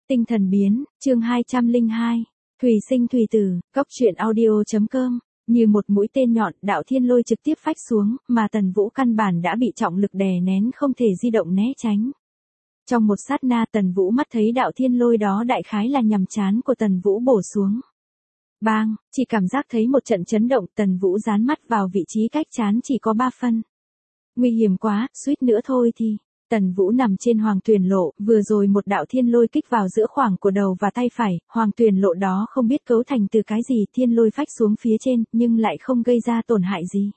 Tinh thần biến, chương 202. Thủy sinh thủy tử, góc truyện audio.com. Như một mũi tên nhọn, đạo thiên lôi trực tiếp phách xuống, mà Tần Vũ căn bản đã bị trọng lực đè nén không thể di động né tránh. Trong một sát na Tần Vũ mắt thấy đạo thiên lôi đó đại khái là nhằm trán của Tần Vũ bổ xuống. Bang, chỉ cảm giác thấy một trận chấn động, Tần Vũ dán mắt vào vị trí cách trán chỉ có 3 phân. Nguy hiểm quá, suýt nữa thôi thì. Tần Vũ nằm trên hoàng tuyền lộ, vừa rồi một đạo thiên lôi kích vào giữa khoảng của đầu và tay phải, hoàng tuyền lộ đó không biết cấu thành từ cái gì, thiên lôi phách xuống phía trên, nhưng lại không gây ra tổn hại gì.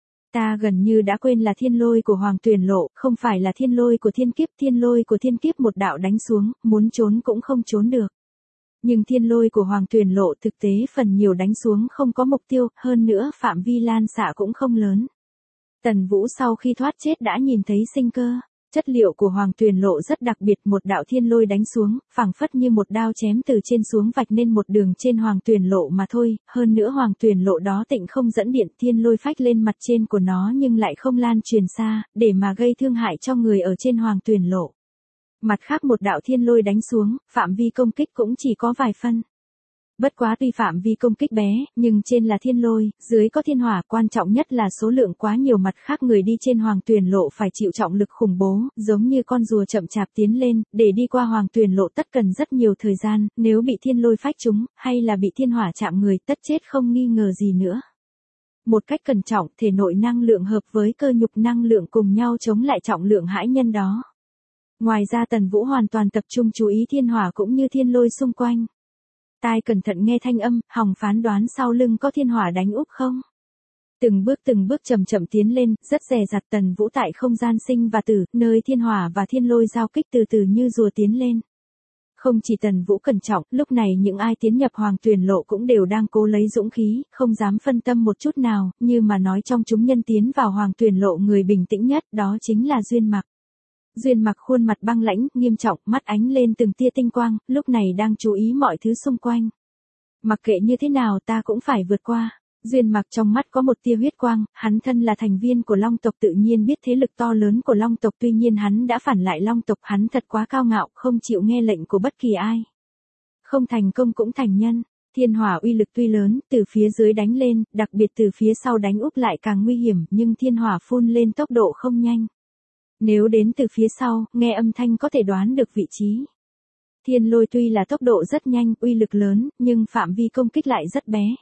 Ta gần như đã quên là thiên lôi của hoàng tuyền lộ, không phải là thiên lôi của thiên lôi của thiên kiếp một đạo đánh xuống, muốn trốn cũng không trốn được. Nhưng thiên lôi của hoàng tuyền lộ thực tế phần nhiều đánh xuống không có mục tiêu, hơn nữa phạm vi lan xạ cũng không lớn. Tần Vũ sau khi thoát chết đã nhìn thấy sinh cơ. Chất liệu của hoàng tuyền lộ rất đặc biệt, một đạo thiên lôi đánh xuống, phảng phất như một đao chém từ trên xuống vạch nên một đường trên hoàng tuyền lộ mà thôi, hơn nữa hoàng tuyền lộ đó tịnh không dẫn điện, thiên lôi phách lên mặt trên của nó nhưng lại không lan truyền xa, để mà gây thương hại cho người ở trên hoàng tuyền lộ. Mặt khác một đạo thiên lôi đánh xuống, phạm vi công kích cũng chỉ có vài phân. Bất quá tuy phạm vi công kích bé, nhưng trên là thiên lôi, dưới có thiên hỏa, quan trọng nhất là số lượng quá nhiều, mặt khác người đi trên hoàng tuyền lộ phải chịu trọng lực khủng bố, giống như con rùa chậm chạp tiến lên, để đi qua hoàng tuyền lộ tất cần rất nhiều thời gian, nếu bị thiên lôi phách trúng, hay là bị thiên hỏa chạm người tất chết không nghi ngờ gì nữa. Một cách cẩn trọng, thể nội năng lượng hợp với cơ nhục năng lượng cùng nhau chống lại trọng lượng hãi nhân đó. Ngoài ra Tần Vũ hoàn toàn tập trung chú ý thiên hỏa cũng như thiên lôi xung quanh. Tai cẩn thận nghe thanh âm, hòng phán đoán sau lưng có thiên hỏa đánh úp không. Từng bước chậm chậm tiến lên, rất dè dặt. Tần Vũ tại không gian sinh và tử, nơi thiên hỏa và thiên lôi giao kích từ từ như rùa tiến lên. Không chỉ Tần Vũ cẩn trọng, lúc này những ai tiến nhập hoàng tuyền lộ cũng đều đang cố lấy dũng khí, không dám phân tâm một chút nào, như mà nói trong chúng nhân tiến vào hoàng tuyền lộ người bình tĩnh nhất, đó chính là Duyên Mặc. Duyên Mặc khuôn mặt băng lãnh, nghiêm trọng, mắt ánh lên từng tia tinh quang, lúc này đang chú ý mọi thứ xung quanh. Mặc kệ như thế nào ta cũng phải vượt qua. Duyên Mặc trong mắt có một tia huyết quang, hắn thân là thành viên của Long tộc tự nhiên biết thế lực to lớn của Long tộc, tuy nhiên hắn đã phản lại Long tộc, hắn thật quá cao ngạo, không chịu nghe lệnh của bất kỳ ai. Không thành công cũng thành nhân. Thiên hỏa uy lực tuy lớn, từ phía dưới đánh lên, đặc biệt từ phía sau đánh úp lại càng nguy hiểm, nhưng thiên hỏa phun lên tốc độ không nhanh. Nếu đến từ phía sau, nghe âm thanh có thể đoán được vị trí. Thiên lôi tuy là tốc độ rất nhanh, uy lực lớn, nhưng phạm vi công kích lại rất bé.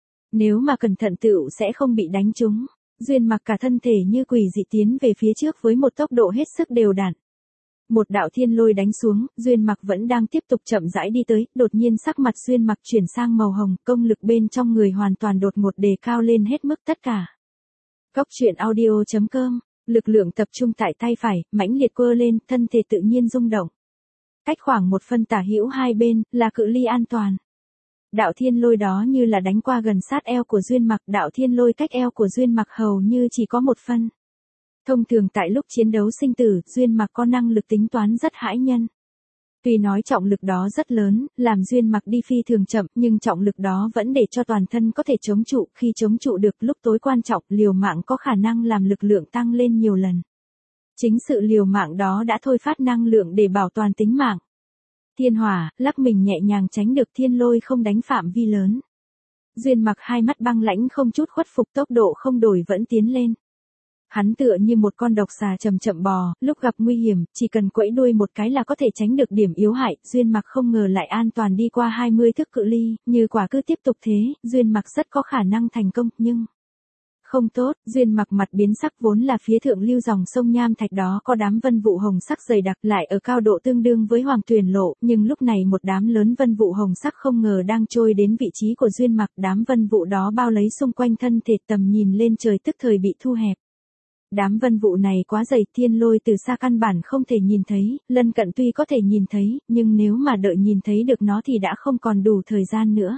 Nếu mà cẩn thận tựu sẽ không bị đánh trúng. Duyên Mặc cả thân thể như quỷ dị tiến về phía trước với một tốc độ hết sức đều đặn. Một đạo thiên lôi đánh xuống, Duyên Mặc vẫn đang tiếp tục chậm rãi đi tới, đột nhiên sắc mặt Duyên Mặc chuyển sang màu hồng, công lực bên trong người hoàn toàn đột ngột đề cao lên hết mức tất cả. Góc truyện audio.com. Lực lượng tập trung tại tay phải, mãnh liệt quơ lên, thân thể tự nhiên rung động. Cách khoảng 1 phân tả hữu hai bên, là cự ly an toàn. Đạo thiên lôi đó như là đánh qua gần sát eo của Duyên Mặc, đạo thiên lôi cách eo của Duyên Mặc hầu như chỉ có 1 phân. Thông thường tại lúc chiến đấu sinh tử, Duyên Mặc có năng lực tính toán rất hãi nhân. Tuy nói trọng lực đó rất lớn, làm Duyên Mặc đi phi thường chậm, nhưng trọng lực đó vẫn để cho toàn thân có thể chống trụ, khi chống trụ được lúc tối quan trọng, liều mạng có khả năng làm lực lượng tăng lên nhiều lần. Chính sự liều mạng đó đã thôi phát năng lượng để bảo toàn tính mạng. Thiên hỏa, lắc mình nhẹ nhàng tránh được thiên lôi không đánh phạm vi lớn. Duyên Mặc hai mắt băng lãnh không chút khuất phục, tốc độ không đổi vẫn tiến lên. Hắn tựa như một con độc xà chậm chậm bò, lúc gặp nguy hiểm, chỉ cần quẫy đuôi một cái là có thể tránh được điểm yếu hại. Duyên Mặc không ngờ lại an toàn đi qua 20 thước cự ly, như quả cứ tiếp tục thế, Duyên Mặc rất có khả năng thành công, nhưng... Không tốt, Duyên Mặc mặt biến sắc, vốn là phía thượng lưu dòng sông Nham Thạch đó có đám vân vụ hồng sắc dày đặc lại ở cao độ tương đương với hoàng tuyền lộ, nhưng lúc này một đám lớn vân vụ hồng sắc không ngờ đang trôi đến vị trí của Duyên Mặc, đám vân vụ đó bao lấy xung quanh thân thể, tầm nhìn lên trời tức thời bị thu hẹp. Đám vân vụ này quá dày, thiên lôi từ xa căn bản không thể nhìn thấy, lân cận tuy có thể nhìn thấy, nhưng nếu mà đợi nhìn thấy được nó thì đã không còn đủ thời gian nữa.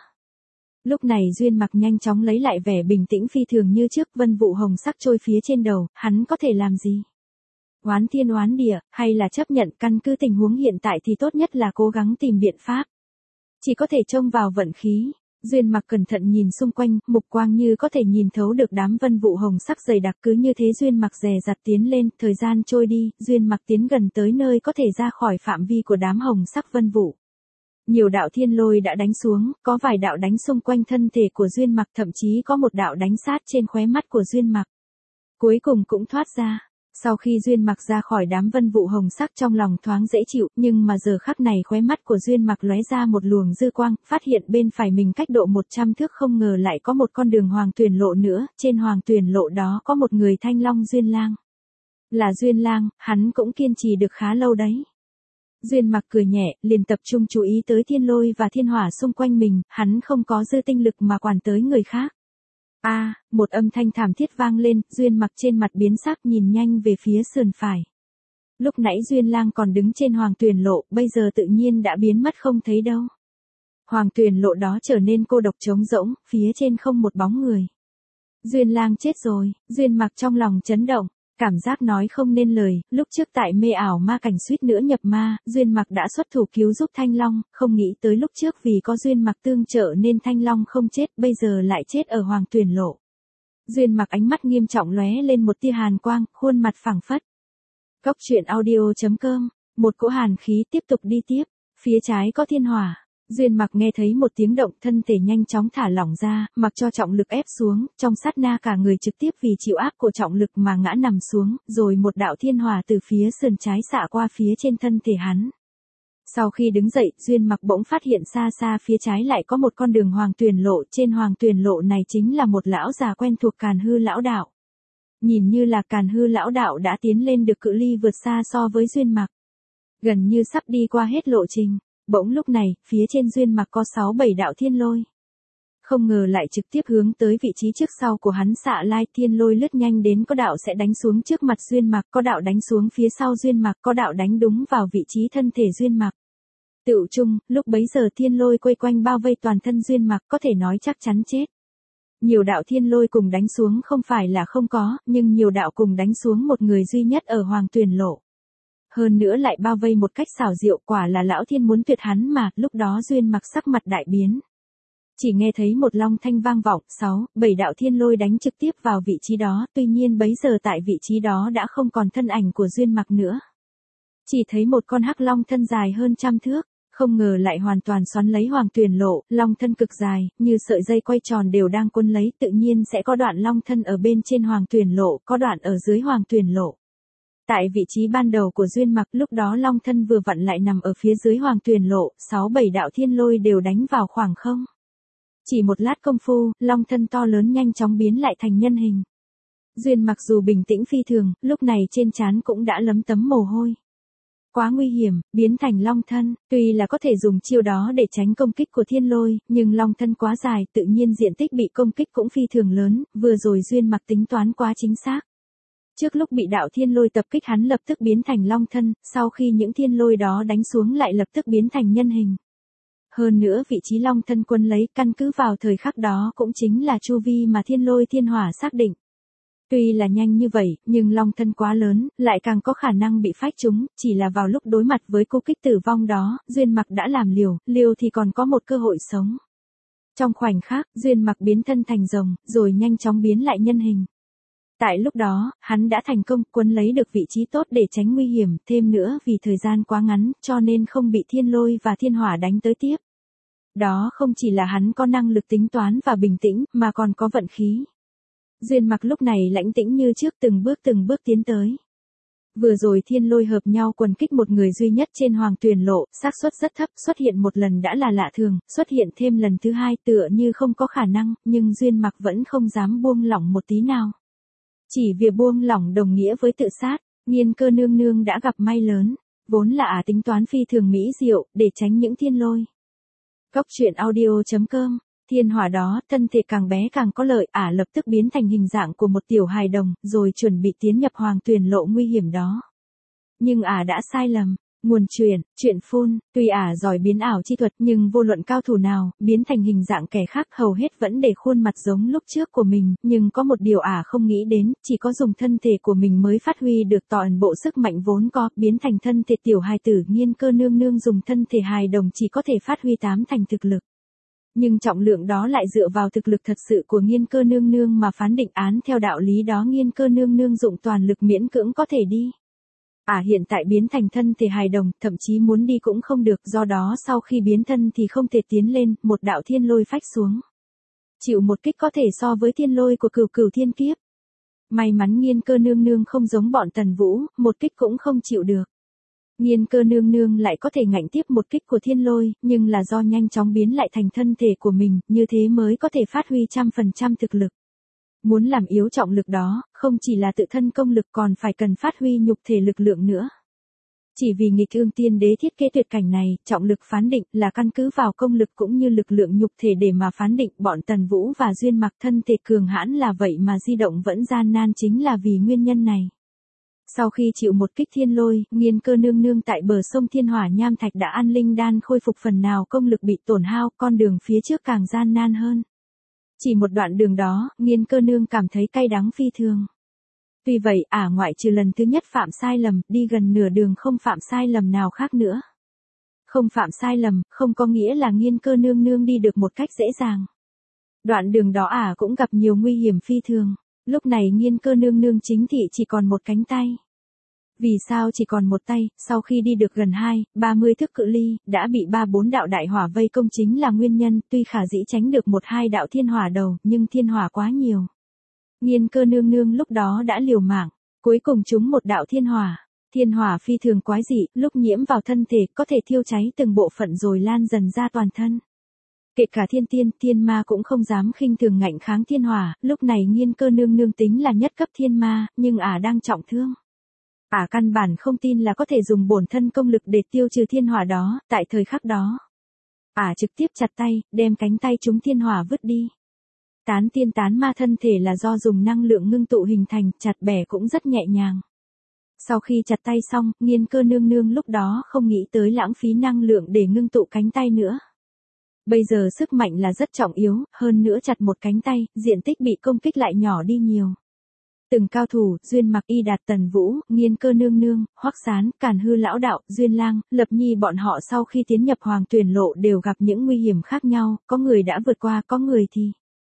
Lúc này Duyên Mặc nhanh chóng lấy lại vẻ bình tĩnh phi thường như trước, vân vụ hồng sắc trôi phía trên đầu, hắn có thể làm gì? Oán thiên oán địa, hay là chấp nhận, căn cứ tình huống hiện tại thì tốt nhất là cố gắng tìm biện pháp. Chỉ có thể trông vào vận khí. Duyên Mặc cẩn thận nhìn xung quanh, mục quang như có thể nhìn thấu được đám vân vụ hồng sắc dày đặc, cứ như thế Duyên Mặc dè dặt tiến lên, thời gian trôi đi, Duyên Mặc tiến gần tới nơi có thể ra khỏi phạm vi của đám hồng sắc vân vụ. Nhiều đạo thiên lôi đã đánh xuống, có vài đạo đánh xung quanh thân thể của Duyên Mặc, thậm chí có một đạo đánh sát trên khóe mắt của Duyên Mặc. Cuối cùng cũng thoát ra. Sau khi Duyên Mặc ra khỏi đám vân vụ hồng sắc, trong lòng thoáng dễ chịu, nhưng mà giờ khắc này khóe mắt của Duyên Mặc lóe ra một luồng dư quang, phát hiện bên phải mình cách độ 100 thước không ngờ lại có một con đường hoàng tuyển lộ nữa, trên hoàng tuyển lộ đó có một người thanh long Duyên Lang. Là Duyên Lang, hắn cũng kiên trì được khá lâu đấy. Duyên Mặc cười nhẹ, liền tập trung chú ý tới thiên lôi và thiên hỏa xung quanh mình, hắn không có dư tinh lực mà quản tới người khác. Một âm thanh thảm thiết vang lên, Duyên Mặc trên mặt biến sắc nhìn nhanh về phía sườn phải. Lúc nãy Duyên Lang còn đứng trên hoàng tuyển lộ, bây giờ tự nhiên đã biến mất không thấy đâu. Hoàng tuyển lộ đó trở nên cô độc trống rỗng, phía trên không một bóng người. Duyên Lang chết rồi, Duyên Mặc trong lòng chấn động. Cảm giác nói không nên lời, lúc trước tại mê ảo ma cảnh suýt nữa nhập ma, Duyên Mặc đã xuất thủ cứu giúp Thanh Long, không nghĩ tới lúc trước vì có Duyên Mặc tương trợ nên Thanh Long không chết, bây giờ lại chết ở hoàng tuyển lộ. Duyên Mặc ánh mắt nghiêm trọng lóe lên một tia hàn quang, khuôn mặt phẳng phất. Góc truyện audio.com, một cỗ hàn khí tiếp tục đi tiếp, phía trái có thiên hỏa. Duyên Mặc nghe thấy một tiếng động, thân thể nhanh chóng thả lỏng ra, mặc cho trọng lực ép xuống, trong sát na cả người trực tiếp vì chịu áp của trọng lực mà ngã nằm xuống, rồi một đạo thiên hỏa từ phía sườn trái xạ qua phía trên thân thể hắn. Sau khi đứng dậy, Duyên Mặc bỗng phát hiện xa xa phía trái lại có một con đường hoàng tuyển lộ, trên hoàng tuyển lộ này chính là một lão già quen thuộc Càn Hư lão đạo. Nhìn như là Càn Hư lão đạo đã tiến lên được cự ly vượt xa so với Duyên Mặc. Gần như sắp đi qua hết lộ trình. Bỗng lúc này, phía trên Duyên Mặc có 6-7 đạo thiên lôi. Không ngờ lại trực tiếp hướng tới vị trí trước sau của hắn xạ lai, thiên lôi lướt nhanh đến, có đạo sẽ đánh xuống trước mặt Duyên Mặc, có đạo đánh xuống phía sau Duyên Mặc, có đạo đánh đúng vào vị trí thân thể Duyên Mặc. Tựu chung, lúc bấy giờ thiên lôi quây quanh bao vây toàn thân Duyên Mặc, có thể nói chắc chắn chết. Nhiều đạo thiên lôi cùng đánh xuống không phải là không có, nhưng nhiều đạo cùng đánh xuống một người duy nhất ở hoàng tuyển lộ. Hơn nữa lại bao vây một cách xảo diệu, quả là lão thiên muốn tuyệt hắn mà, lúc đó Duyên Mặc sắc mặt đại biến. Chỉ nghe thấy một long thanh vang vọng, 6-7 đạo thiên lôi đánh trực tiếp vào vị trí đó, tuy nhiên bấy giờ tại vị trí đó đã không còn thân ảnh của Duyên Mặc nữa. Chỉ thấy một con hắc long thân dài hơn 100 thước, không ngờ lại hoàn toàn xoắn lấy hoàng tuyển lộ, long thân cực dài, như sợi dây quay tròn đều đang cuốn lấy, tự nhiên sẽ có đoạn long thân ở bên trên hoàng tuyển lộ, có đoạn ở dưới hoàng tuyển lộ. Tại vị trí ban đầu của Duyên Mặc, lúc đó long thân vừa vặn lại nằm ở phía dưới hoàng tuyển lộ, 6-7 đạo thiên lôi đều đánh vào khoảng không. Chỉ một lát công phu, long thân to lớn nhanh chóng biến lại thành nhân hình. Duyên Mặc dù bình tĩnh phi thường, lúc này trên trán cũng đã lấm tấm mồ hôi. Quá nguy hiểm, biến thành long thân, tuy là có thể dùng chiêu đó để tránh công kích của thiên lôi, nhưng long thân quá dài, tự nhiên diện tích bị công kích cũng phi thường lớn, vừa rồi Duyên Mặc tính toán quá chính xác. Trước lúc bị đạo thiên lôi tập kích hắn lập tức biến thành long thân, sau khi những thiên lôi đó đánh xuống lại lập tức biến thành nhân hình. Hơn nữa vị trí long thân quân lấy, căn cứ vào thời khắc đó cũng chính là chu vi mà thiên lôi thiên hỏa xác định. Tuy là nhanh như vậy, nhưng long thân quá lớn, lại càng có khả năng bị phách trúng, chỉ là vào lúc đối mặt với cú kích tử vong đó, Duyên Mặc đã làm liều thì còn có một cơ hội sống. Trong khoảnh khắc, Duyên Mặc biến thân thành rồng, rồi nhanh chóng biến lại nhân hình. Tại lúc đó, hắn đã thành công quấn lấy được vị trí tốt để tránh nguy hiểm, thêm nữa vì thời gian quá ngắn, cho nên không bị thiên lôi và thiên hỏa đánh tới tiếp. Đó không chỉ là hắn có năng lực tính toán và bình tĩnh, mà còn có vận khí. Duyên Mặc lúc này lãnh tĩnh như trước, từng bước tiến tới. Vừa rồi thiên lôi hợp nhau quần kích một người duy nhất trên hoàng tuyển lộ, xác suất rất thấp, xuất hiện một lần đã là lạ thường, xuất hiện thêm lần thứ hai tựa như không có khả năng, nhưng Duyên Mặc vẫn không dám buông lỏng một tí nào. Chỉ việc buông lỏng đồng nghĩa với tự sát, Nghiên Cơ nương nương đã gặp may lớn, vốn là tính toán phi thường mỹ diệu, để tránh những thiên lôi. Góc truyện audio.com, thiên hỏa đó, thân thể càng bé càng có lợi, lập tức biến thành hình dạng của một tiểu hài đồng, rồi chuẩn bị tiến nhập hoàng tuyển lộ nguy hiểm đó. Nhưng đã sai lầm. Nguồn truyện phun, tuy giỏi biến ảo chi thuật nhưng vô luận cao thủ nào, biến thành hình dạng kẻ khác hầu hết vẫn để khuôn mặt giống lúc trước của mình, nhưng có một điều không nghĩ đến, chỉ có dùng thân thể của mình mới phát huy được toàn bộ sức mạnh vốn có, biến thành thân thể tiểu hài tử. Nghiên Cơ nương nương dùng thân thể hài đồng chỉ có thể phát huy 8 thành thực lực. Nhưng trọng lượng đó lại dựa vào thực lực thật sự của Nghiên Cơ nương nương mà phán định án, theo đạo lý đó Nghiên Cơ nương nương dụng toàn lực miễn cưỡng có thể đi. Hiện tại biến thành thân thể hài đồng, thậm chí muốn đi cũng không được, do đó sau khi biến thân thì không thể tiến lên, một đạo thiên lôi phách xuống. Chịu một kích có thể so với thiên lôi của cửu cửu thiên kiếp. May mắn Nghiên Cơ nương nương không giống bọn Tần Vũ, một kích cũng không chịu được. Nghiên Cơ nương nương lại có thể ngạnh tiếp một kích của thiên lôi, nhưng là do nhanh chóng biến lại thành thân thể của mình, như thế mới có thể phát huy 100% thực lực. Muốn làm yếu trọng lực đó, không chỉ là tự thân công lực còn phải cần phát huy nhục thể lực lượng nữa. Chỉ vì nghịch ương tiên đế thiết kế tuyệt cảnh này, trọng lực phán định là căn cứ vào công lực cũng như lực lượng nhục thể để mà phán định. Bọn Tần Vũ và Duyên Mặc thân thể cường hãn là vậy mà di động vẫn gian nan chính là vì nguyên nhân này. Sau khi chịu một kích thiên lôi, Nghiên Cơ nương nương tại bờ sông Thiên Hỏa Nham Thạch đã ăn linh đan khôi phục phần nào công lực bị tổn hao, con đường phía trước càng gian nan hơn. Chỉ một đoạn đường đó, Nghiên Cơ nương cảm thấy cay đắng phi thường. Tuy vậy, ngoại trừ lần thứ nhất phạm sai lầm, đi gần nửa đường không phạm sai lầm nào khác nữa. Không phạm sai lầm, không có nghĩa là Nghiên Cơ nương nương đi được một cách dễ dàng. Đoạn đường đó cũng gặp nhiều nguy hiểm phi thường. Lúc này Nghiên Cơ nương nương chính thị chỉ còn một cánh tay. Vì sao chỉ còn một tay, sau khi đi được gần 30 thước cự ly, đã bị 3-4 đạo đại hỏa vây công chính là nguyên nhân, tuy khả dĩ tránh được 1-2 đạo thiên hỏa đầu, nhưng thiên hỏa quá nhiều. Nghiên Cơ nương nương lúc đó đã liều mạng, cuối cùng trúng một đạo thiên hỏa phi thường quái dị, lúc nhiễm vào thân thể có thể thiêu cháy từng bộ phận rồi lan dần ra toàn thân. Kể cả thiên tiên, thiên ma cũng không dám khinh thường ngạnh kháng thiên hỏa, lúc này Nghiên Cơ nương nương tính là nhất cấp thiên ma, nhưng đang trọng thương. Căn bản không tin là có thể dùng bổn thân công lực để tiêu trừ thiên hỏa đó, tại thời khắc đó. Trực tiếp chặt tay, đem cánh tay trúng thiên hỏa vứt đi. Tán tiên tán ma thân thể là do dùng năng lượng ngưng tụ hình thành, chặt bẻ cũng rất nhẹ nhàng. Sau khi chặt tay xong, Nghiên Cơ nương nương lúc đó không nghĩ tới lãng phí năng lượng để ngưng tụ cánh tay nữa. Bây giờ sức mạnh là rất trọng yếu, hơn nữa chặt một cánh tay, diện tích bị công kích lại nhỏ đi nhiều. Từng cao thủ, Duyên Mặc, Y Đạt, Tần Vũ, Nghiên Cơ nương nương, Hoắc Sán, Càn Hư lão đạo, Duyên Lang, Lập Nhi bọn họ sau khi tiến nhập Hoàng Tuyển Lộ đều gặp những nguy hiểm khác nhau, có người đã vượt qua, có người thì.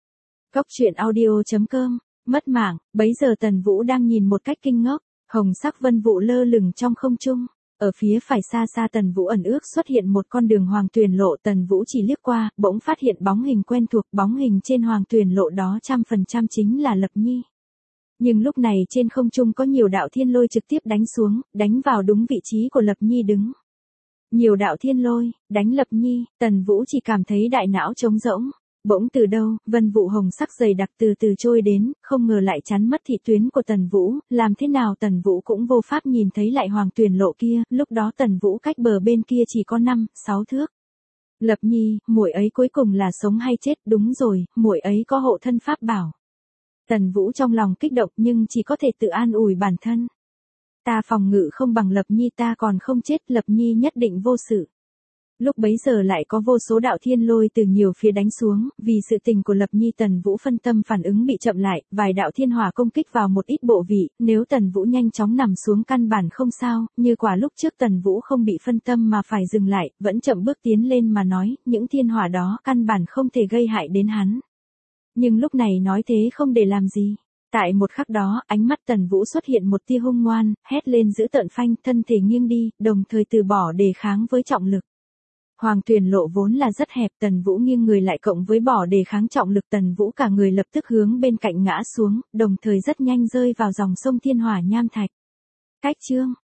Cốc truyện audio.com, mất mạng, bấy giờ Tần Vũ đang nhìn một cách kinh ngốc, hồng sắc vân vụ lơ lửng trong không trung. Ở phía phải xa xa Tần Vũ ẩn ước xuất hiện một con đường Hoàng Tuyển Lộ, Tần Vũ chỉ liếc qua, bỗng phát hiện bóng hình quen thuộc, bóng hình trên Hoàng Tuyển Lộ đó 100% chính là Lập Nhi. Nhưng lúc này trên không trung có nhiều đạo thiên lôi trực tiếp đánh xuống, đánh vào đúng vị trí của Lập Nhi đứng. Nhiều đạo thiên lôi, đánh Lập Nhi, Tần Vũ chỉ cảm thấy đại não trống rỗng. Bỗng từ đâu, vân vụ hồng sắc dày đặc từ từ trôi đến, không ngờ lại chắn mất thị tuyến của Tần Vũ, làm thế nào Tần Vũ cũng vô pháp nhìn thấy lại Hoàng Tuyển Lộ kia, lúc đó Tần Vũ cách bờ bên kia chỉ có 5-6 thước. Lập Nhi, muội ấy cuối cùng là sống hay chết, đúng rồi, muội ấy có hộ thân pháp bảo. Tần Vũ trong lòng kích động nhưng chỉ có thể tự an ủi bản thân. Ta phòng ngự không bằng Lập Nhi, ta còn không chết, Lập Nhi nhất định vô sự. Lúc bấy giờ lại có vô số đạo thiên lôi từ nhiều phía đánh xuống, vì sự tình của Lập Nhi Tần Vũ phân tâm phản ứng bị chậm lại, vài đạo thiên hỏa công kích vào một ít bộ vị, nếu Tần Vũ nhanh chóng nằm xuống căn bản không sao, như quả lúc trước Tần Vũ không bị phân tâm mà phải dừng lại, vẫn chậm bước tiến lên mà nói, những thiên hỏa đó căn bản không thể gây hại đến hắn. Nhưng lúc này nói thế không để làm gì. Tại một khắc đó, ánh mắt Tần Vũ xuất hiện một tia hung ngoan, hét lên giữ tợn phanh, thân thể nghiêng đi, đồng thời từ bỏ đề kháng với trọng lực. Hoàng Tuyển Lộ vốn là rất hẹp, Tần Vũ nghiêng người lại cộng với bỏ đề kháng trọng lực, Tần Vũ cả người lập tức hướng bên cạnh ngã xuống, đồng thời rất nhanh rơi vào dòng sông Thiên Hỏa Nham Thạch. Cách chương